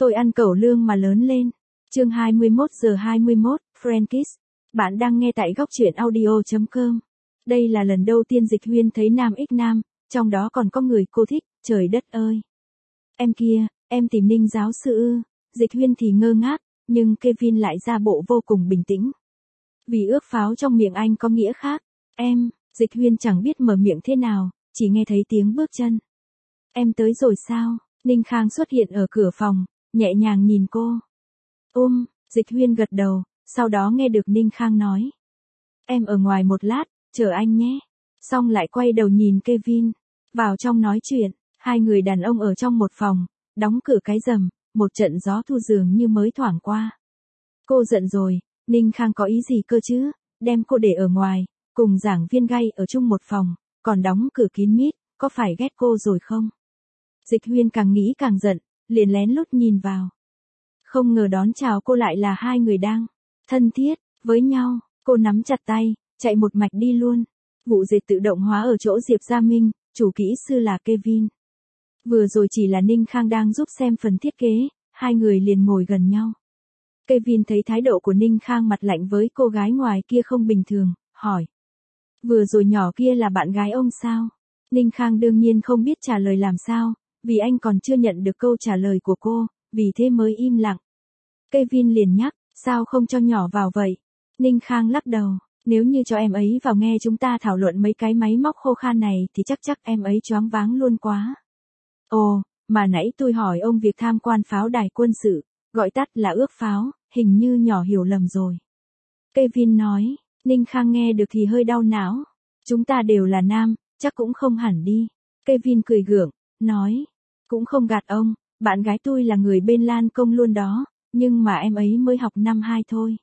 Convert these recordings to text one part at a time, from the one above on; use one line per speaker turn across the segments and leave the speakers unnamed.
Tôi ăn cẩu lương mà lớn lên. Chương 21:21, Friendkiss. Bạn đang nghe tại góc truyện audio.com. Đây là lần đầu tiên Dịch Huyên thấy nam ích nam, trong đó còn có người cô thích, trời đất ơi. Em kia, em tìm Ninh giáo sư ư? Dịch Huyên thì ngơ ngác, nhưng Kevin lại ra bộ vô cùng bình tĩnh. Vì ước pháo trong miệng anh có nghĩa khác. Em, Dịch Huyên chẳng biết mở miệng thế nào, chỉ nghe thấy tiếng bước chân. Em tới rồi sao? Ninh Khang xuất hiện ở cửa phòng, nhẹ nhàng nhìn cô. Dịch Huyên gật đầu, sau đó nghe được Ninh Khang nói. Em ở ngoài một lát, chờ anh nhé. Xong lại quay đầu nhìn Kevin, vào trong nói chuyện, hai người đàn ông ở trong một phòng, đóng cửa cái rầm, một trận gió thu dường như mới thoảng qua. Cô giận rồi, Ninh Khang có ý gì cơ chứ, đem cô để ở ngoài, cùng giảng viên gay ở chung một phòng, còn đóng cửa kín mít, có phải ghét cô rồi không? Dịch Huyên càng nghĩ càng giận, liền lén lút nhìn vào. Không ngờ đón chào cô lại là hai người đang thân thiết với nhau, cô nắm chặt tay, chạy một mạch đi luôn. Vụ dệt tự động hóa ở chỗ Diệp Gia Minh, chủ kỹ sư là Kevin. Vừa rồi chỉ là Ninh Khang đang giúp xem phần thiết kế, hai người liền ngồi gần nhau. Kevin thấy thái độ của Ninh Khang mặt lạnh với cô gái ngoài kia không bình thường, hỏi. Vừa rồi nhỏ kia là bạn gái ông sao? Ninh Khang đương nhiên không biết trả lời làm sao, vì anh còn chưa nhận được câu trả lời của cô, vì thế mới im lặng. Kevin liền nhắc, sao không cho nhỏ vào vậy? Ninh Khang lắc đầu, nếu như cho em ấy vào nghe chúng ta thảo luận mấy cái máy móc khô khan này thì chắc em ấy choáng váng luôn quá. Ồ, mà nãy tôi hỏi ông việc tham quan pháo đài quân sự, gọi tắt là ước pháo, hình như nhỏ hiểu lầm rồi. Kevin nói, Ninh Khang nghe được thì hơi đau não. Chúng ta đều là nam, chắc cũng không hẳn đi. Kevin cười gượng, nói, cũng không gạt ông, bạn gái tôi là người bên Lan Công luôn đó, nhưng mà em ấy mới học năm 2 thôi.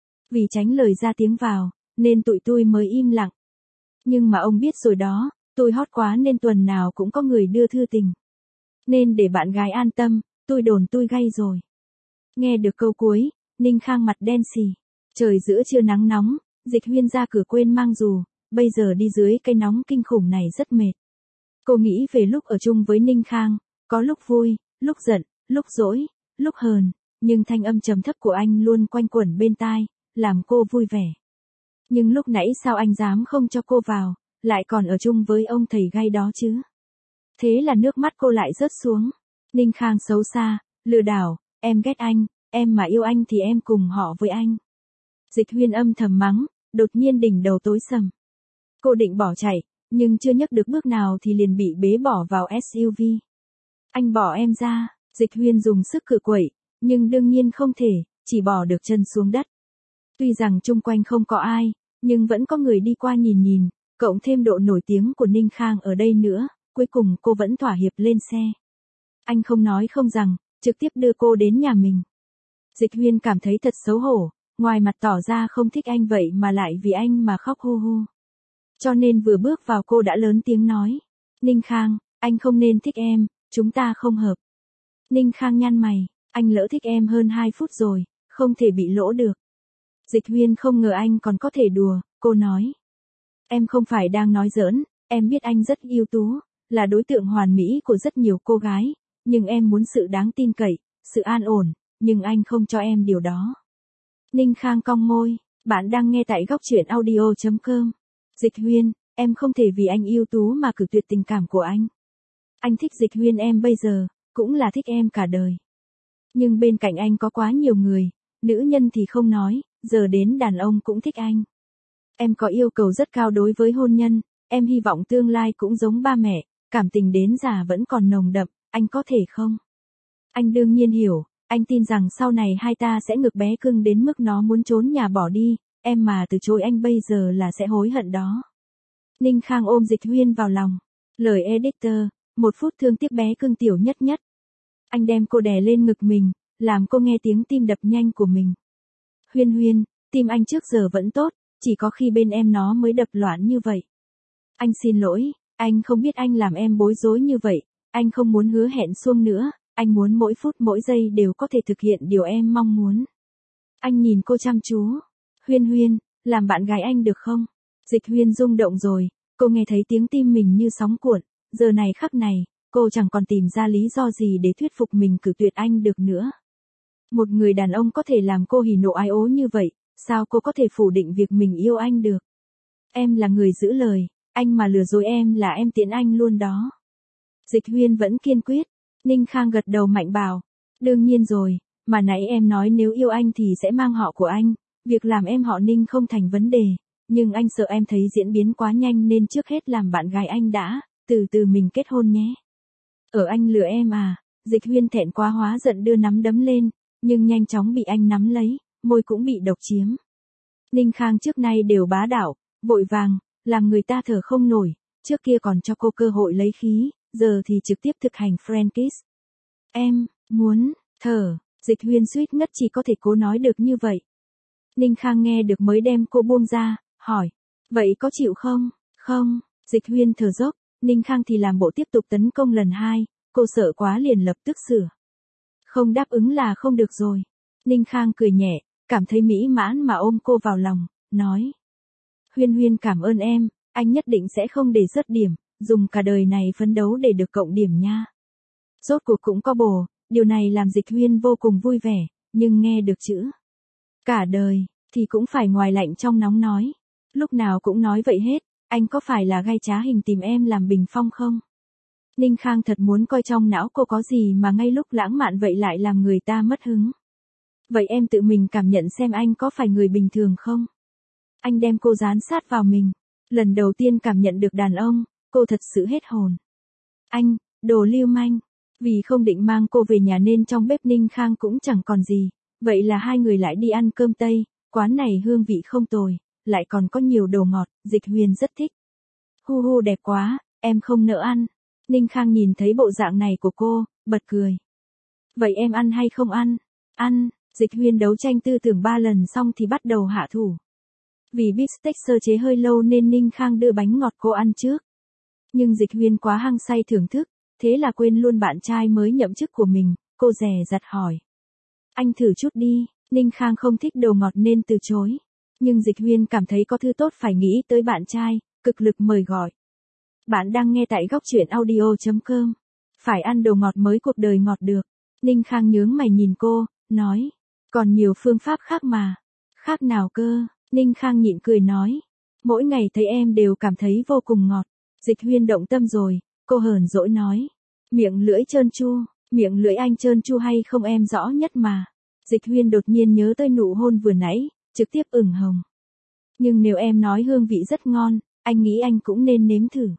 Vì tránh lời ra tiếng vào, nên tụi tôi mới im lặng. Nhưng mà ông biết rồi đó, tôi hot quá nên tuần nào cũng có người đưa thư tình. Nên để bạn gái an tâm, tôi đồn tôi gay rồi. Nghe được câu cuối, Ninh Khang mặt đen xì. Trời giữa trưa nắng nóng, Dịch Huyên ra cửa quên mang dù, bây giờ đi dưới cái nóng kinh khủng này rất mệt. Cô nghĩ về lúc ở chung với Ninh Khang, có lúc vui, lúc giận, lúc dỗi, lúc hờn, nhưng thanh âm trầm thấp của anh luôn quanh quẩn bên tai, làm cô vui vẻ. Nhưng lúc nãy sao anh dám không cho cô vào, lại còn ở chung với ông thầy gay đó chứ? Thế là nước mắt cô lại rớt xuống. Ninh Khang xấu xa, lừa đảo, em ghét anh, em mà yêu anh thì em cùng họ với anh. Dịch Huyên âm thầm mắng, đột nhiên đỉnh đầu tối sầm. Cô định bỏ chạy, nhưng chưa nhấc được bước nào thì liền bị bế bỏ vào SUV. Anh bỏ em ra, Dịch Huyên dùng sức cự quậy, nhưng đương nhiên không thể, chỉ bỏ được chân xuống đất. Tuy rằng chung quanh không có ai, nhưng vẫn có người đi qua nhìn, cộng thêm độ nổi tiếng của Ninh Khang ở đây nữa, cuối cùng cô vẫn thỏa hiệp lên xe. Anh không nói không rằng, trực tiếp đưa cô đến nhà mình. Dịch Huyên cảm thấy thật xấu hổ, ngoài mặt tỏ ra không thích anh vậy mà lại vì anh mà khóc hu hu. Cho nên vừa bước vào cô đã lớn tiếng nói. Ninh Khang, anh không nên thích em, chúng ta không hợp. Ninh Khang nhăn mày, anh lỡ thích em hơn 2 phút rồi, không thể bị lỗ được. Dịch Huyên không ngờ anh còn có thể đùa, cô nói. Em không phải đang nói giỡn, em biết anh rất ưu tú, là đối tượng hoàn mỹ của rất nhiều cô gái, nhưng em muốn sự đáng tin cậy, sự an ổn, nhưng anh không cho em điều đó. Ninh Khang cong môi, bạn đang nghe tại góc truyện audio.com. Dịch Huyên, em không thể vì anh ưu tú mà cử tuyệt tình cảm của anh. Anh thích Dịch Huyên em bây giờ, cũng là thích em cả đời. Nhưng bên cạnh anh có quá nhiều người, nữ nhân thì không nói, giờ đến đàn ông cũng thích anh. Em có yêu cầu rất cao đối với hôn nhân, em hy vọng tương lai cũng giống ba mẹ, cảm tình đến già vẫn còn nồng đậm, anh có thể không? Anh đương nhiên hiểu, anh tin rằng sau này hai ta sẽ ngực bé cưng đến mức nó muốn trốn nhà bỏ đi, em mà từ chối anh bây giờ là sẽ hối hận đó. Ninh Khang ôm Dịch Huyên vào lòng. Lời editor, 1 phút thương tiếc bé cưng tiểu nhất nhất. Anh đem cô đè lên ngực mình, làm cô nghe tiếng tim đập nhanh của mình. Huyên Huyên, tim anh trước giờ vẫn tốt, chỉ có khi bên em nó mới đập loạn như vậy. Anh xin lỗi, anh không biết anh làm em bối rối như vậy, anh không muốn hứa hẹn suông nữa, anh muốn mỗi phút mỗi giây đều có thể thực hiện điều em mong muốn. Anh nhìn cô chăm chú. Huyên Huyên, làm bạn gái anh được không? Dịch Huyên rung động rồi, cô nghe thấy tiếng tim mình như sóng cuộn, giờ này khắc này, cô chẳng còn tìm ra lý do gì để thuyết phục mình cự tuyệt anh được nữa. Một người đàn ông có thể làm cô hỉ nộ ái ố như vậy, sao cô có thể phủ định việc mình yêu anh được? Em là người giữ lời, anh mà lừa dối em là em tiễn anh luôn đó. Dịch Huyên vẫn kiên quyết. Ninh Khang gật đầu mạnh bảo. Đương nhiên rồi, mà nãy em nói nếu yêu anh thì sẽ mang họ của anh, việc làm em họ Ninh không thành vấn đề, nhưng anh sợ em thấy diễn biến quá nhanh nên trước hết làm bạn gái anh đã, từ từ mình kết hôn nhé. Ở anh lừa em à? Dịch Huyên thẹn quá hóa giận đưa nắm đấm lên, nhưng nhanh chóng bị anh nắm lấy, môi cũng bị độc chiếm. Ninh Khang trước nay đều bá đạo, vội vàng, làm người ta thở không nổi, trước kia còn cho cô cơ hội lấy khí, giờ thì trực tiếp thực hành friend kiss. Em, muốn, thở, Dịch Huyên suýt ngất chỉ có thể cố nói được như vậy. Ninh Khang nghe được mới đem cô buông ra, hỏi, vậy có chịu không? Không, Dịch Huyên thở dốc, Ninh Khang thì làm bộ tiếp tục tấn công lần hai, cô sợ quá liền lập tức sửa. Không đáp ứng là không được rồi. Ninh Khang cười nhẹ, cảm thấy mỹ mãn mà ôm cô vào lòng, nói. Huyên Huyên cảm ơn em, anh nhất định sẽ không để rớt điểm, dùng cả đời này phấn đấu để được cộng điểm nha. Rốt cuộc cũng có bồ, điều này làm Dịch Huyên vô cùng vui vẻ, nhưng nghe được chữ cả đời, thì cũng phải ngoài lạnh trong nóng nói. Lúc nào cũng nói vậy hết, anh có phải là gai trá hình tìm em làm bình phong không? Ninh Khang thật muốn coi trong não cô có gì mà ngay lúc lãng mạn vậy lại làm người ta mất hứng. Vậy em tự mình cảm nhận xem anh có phải người bình thường không? Anh đem cô dán sát vào mình. Lần đầu tiên cảm nhận được đàn ông, cô thật sự hết hồn. Anh, đồ lưu manh. Vì không định mang cô về nhà nên trong bếp Ninh Khang cũng chẳng còn gì. Vậy là hai người lại đi ăn cơm Tây, quán này hương vị không tồi, lại còn có nhiều đồ ngọt, Dịch Huyên rất thích. Hu hu đẹp quá, em không nỡ ăn. Ninh Khang nhìn thấy bộ dạng này của cô, bật cười. Vậy em ăn hay không ăn? Ăn, Dịch Huyên đấu tranh tư tưởng 3 lần xong thì bắt đầu hạ thủ. Vì beefsteak sơ chế hơi lâu nên Ninh Khang đưa bánh ngọt cô ăn trước. Nhưng Dịch Huyên quá hăng say thưởng thức, thế là quên luôn bạn trai mới nhậm chức của mình, cô dè dặt hỏi. Anh thử chút đi, Ninh Khang không thích đồ ngọt nên từ chối. Nhưng Dịch Huyên cảm thấy có thứ tốt phải nghĩ tới bạn trai, cực lực mời gọi. Bạn đang nghe tại góc truyện audio.com. Phải ăn đồ ngọt mới cuộc đời ngọt được. Ninh Khang nhướng mày nhìn cô, nói. Còn nhiều phương pháp khác mà. Khác nào cơ? Ninh Khang nhịn cười nói. Mỗi ngày thấy em đều cảm thấy vô cùng ngọt. Dịch Huyên động tâm rồi, cô hờn dỗi nói. Miệng lưỡi trơn tru, miệng lưỡi anh trơn tru hay không em rõ nhất mà. Dịch Huyên đột nhiên nhớ tới nụ hôn vừa nãy, trực tiếp ửng hồng. Nhưng nếu em nói hương vị rất ngon, anh nghĩ anh cũng nên nếm thử.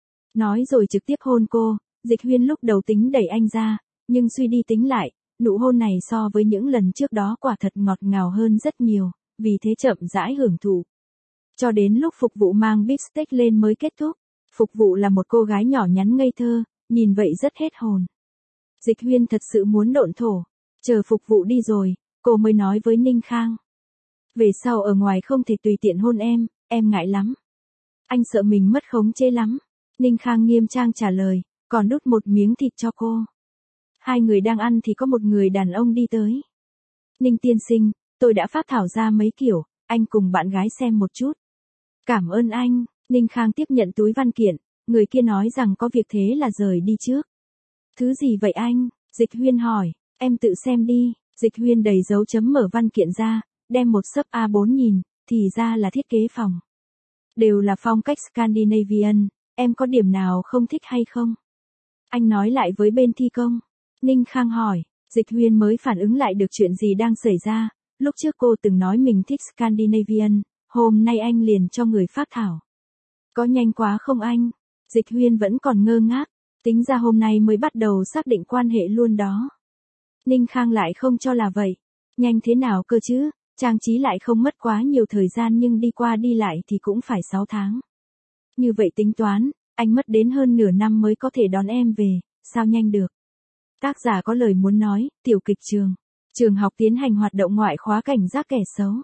Nói rồi trực tiếp hôn cô, Dịch Huyên lúc đầu tính đẩy anh ra, nhưng suy đi tính lại, nụ hôn này so với những lần trước đó quả thật ngọt ngào hơn rất nhiều, vì thế chậm rãi hưởng thụ. Cho đến lúc phục vụ mang beefsteak lên mới kết thúc, phục vụ là một cô gái nhỏ nhắn ngây thơ, nhìn vậy rất hết hồn. Dịch Huyên thật sự muốn độn thổ, chờ phục vụ đi rồi, cô mới nói với Ninh Khang. Về sau ở ngoài không thể tùy tiện hôn em ngại lắm. Anh sợ mình mất khống chế lắm. Ninh Khang nghiêm trang trả lời, còn đút một miếng thịt cho cô. Hai người đang ăn thì có một người đàn ông đi tới. Ninh tiên sinh, tôi đã phác thảo ra mấy kiểu, anh cùng bạn gái xem một chút. Cảm ơn anh, Ninh Khang tiếp nhận túi văn kiện, người kia nói rằng có việc thế là rời đi trước. Thứ gì vậy anh? Dịch Huyên hỏi, em tự xem đi. Dịch Huyên đầy dấu chấm mở văn kiện ra, đem một xấp A4 nhìn, thì ra là thiết kế phòng. Đều là phong cách Scandinavian, em có điểm nào không thích hay không? Anh nói lại với bên thi công. Ninh Khang hỏi, Dịch Huyên mới phản ứng lại được chuyện gì đang xảy ra, lúc trước cô từng nói mình thích Scandinavian, hôm nay anh liền cho người phác thảo. Có nhanh quá không anh? Dịch Huyên vẫn còn ngơ ngác, tính ra hôm nay mới bắt đầu xác định quan hệ luôn đó. Ninh Khang lại không cho là vậy. Nhanh thế nào cơ chứ, trang trí lại không mất quá nhiều thời gian nhưng đi qua đi lại thì cũng phải 6 tháng. Như vậy tính toán, anh mất đến hơn nửa năm mới có thể đón em về, sao nhanh được. Tác giả có lời muốn nói, tiểu kịch trường. Trường học tiến hành hoạt động ngoại khóa cảnh giác kẻ xấu.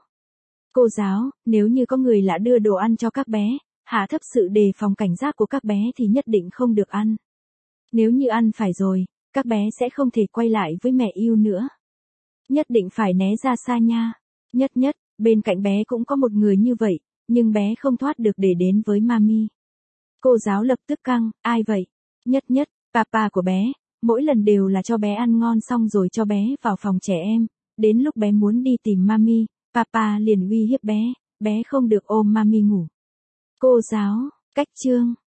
Cô giáo, nếu như có người lạ đưa đồ ăn cho các bé, hạ thấp sự đề phòng cảnh giác của các bé thì nhất định không được ăn. Nếu như ăn phải rồi, các bé sẽ không thể quay lại với mẹ yêu nữa. Nhất định phải né ra xa nha. Nhất, bên cạnh bé cũng có một người như vậy, nhưng bé không thoát được để đến với mami. Cô giáo lập tức căng, ai vậy? Nhất, Papa của bé, mỗi lần đều là cho bé ăn ngon xong rồi cho bé vào phòng trẻ em, đến lúc bé muốn đi tìm mami, Papa liền uy hiếp bé, bé không được ôm mami ngủ. Cô giáo, cách chương.